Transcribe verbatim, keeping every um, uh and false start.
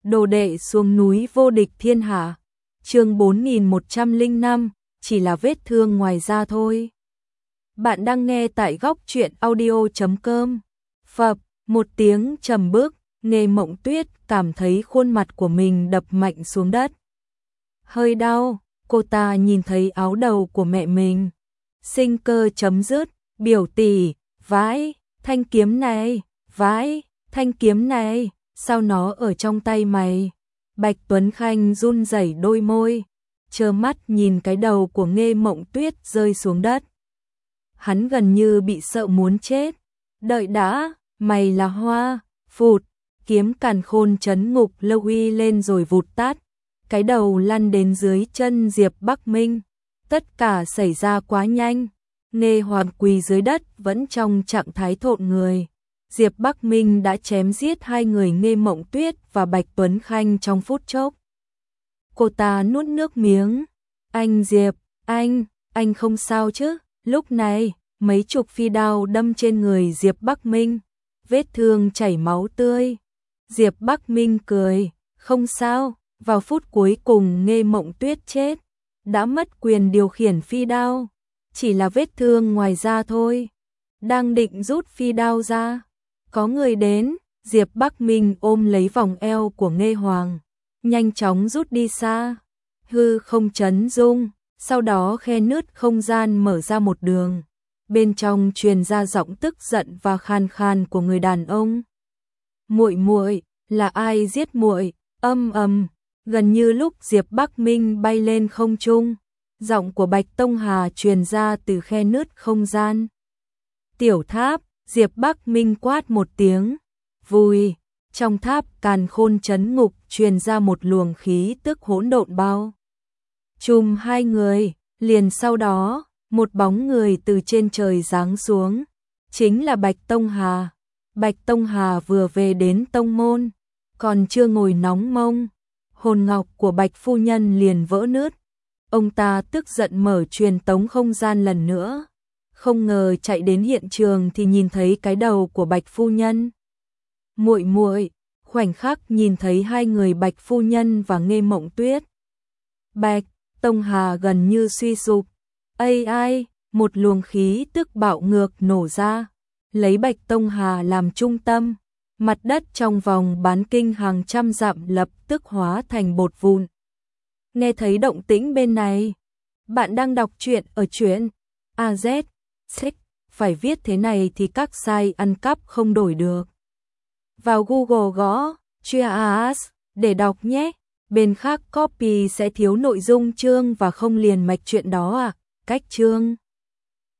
Đồ đệ xuống núi vô địch thiên hạ. Chương bốn nghìn một trăm lẻ năm, chỉ là vết thương ngoài da thôi. Bạn đang nghe tại góc truyện audio chấm com. Phập, một tiếng trầm bước, Nghê Mộng Tuyết cảm thấy khuôn mặt của mình đập mạnh xuống đất. Hơi đau, cô ta nhìn thấy áo đầu của mẹ mình. Sinh cơ chấm dứt, biểu tỷ, vãi, thanh kiếm này, vãi, thanh kiếm này, sao nó ở trong tay mày? Bạch Tuấn Khanh run rẩy đôi môi, trơ mắt nhìn cái đầu của Nghê Mộng Tuyết rơi xuống đất. Hắn gần như bị sợ muốn chết. Đợi đã, mày là hoa, phụt, kiếm càn khôn chấn ngục lâu uy lên rồi vụt tát. Cái đầu lăn đến dưới chân Diệp Bắc Minh. Tất cả xảy ra quá nhanh. Nghê Hoàng quỳ dưới đất vẫn trong trạng thái thộn người. Diệp Bắc Minh đã chém giết hai người Nghê Mộng Tuyết và Bạch Tuấn Khanh trong phút chốc. Cô ta nuốt nước miếng. Anh Diệp, anh, anh không sao chứ? Lúc này, mấy chục phi đao đâm trên người Diệp Bắc Minh. Vết thương chảy máu tươi. Diệp Bắc Minh cười, không sao, vào phút cuối cùng Nghê Mộng Tuyết chết. Đã mất quyền điều khiển phi đao. Chỉ là vết thương ngoài da thôi. Đang định rút phi đao ra. Có người đến, Diệp Bắc Minh ôm lấy vòng eo của Nghê Hoàng. Nhanh chóng rút đi xa. Hư không chấn rung. Sau đó khe nứt không gian mở ra một đường. Bên trong truyền ra giọng tức giận và khan khan của người đàn ông. Muội muội, là ai giết muội? Âm ầm, gần như lúc Diệp Bắc Minh bay lên không trung, giọng của Bạch Tông Hà truyền ra từ khe nứt không gian. Tiểu tháp, Diệp Bắc Minh quát một tiếng, vùi, trong tháp càn khôn chấn ngục truyền ra một luồng khí tức hỗn độn bao. Chùm hai người, liền sau đó, một bóng người từ trên trời giáng xuống, chính là Bạch Tông Hà. Bạch Tông Hà vừa về đến tông môn, còn chưa ngồi nóng mông, hồn ngọc của Bạch phu nhân liền vỡ nứt. Ông ta tức giận mở truyền tống không gian lần nữa, không ngờ chạy đến hiện trường thì nhìn thấy cái đầu của Bạch phu nhân. Muội muội, khoảnh khắc nhìn thấy hai người Bạch phu nhân và Nghê Mộng Tuyết. Bạch Tông Hà gần như suy sụp. Ây ai, một luồng khí tức bạo ngược nổ ra, lấy Bạch Tông Hà làm trung tâm, mặt đất trong vòng bán kinh hàng trăm dặm lập tức hóa thành bột vụn. Nghe thấy động tĩnh bên này, bạn đang đọc truyện ở truyện a zét, xích, phải viết thế này thì các site ăn cắp không đổi được. Vào Google gõ Cheers để đọc nhé, bên khác copy sẽ thiếu nội dung chương và không liền mạch truyện đó à, cách chương.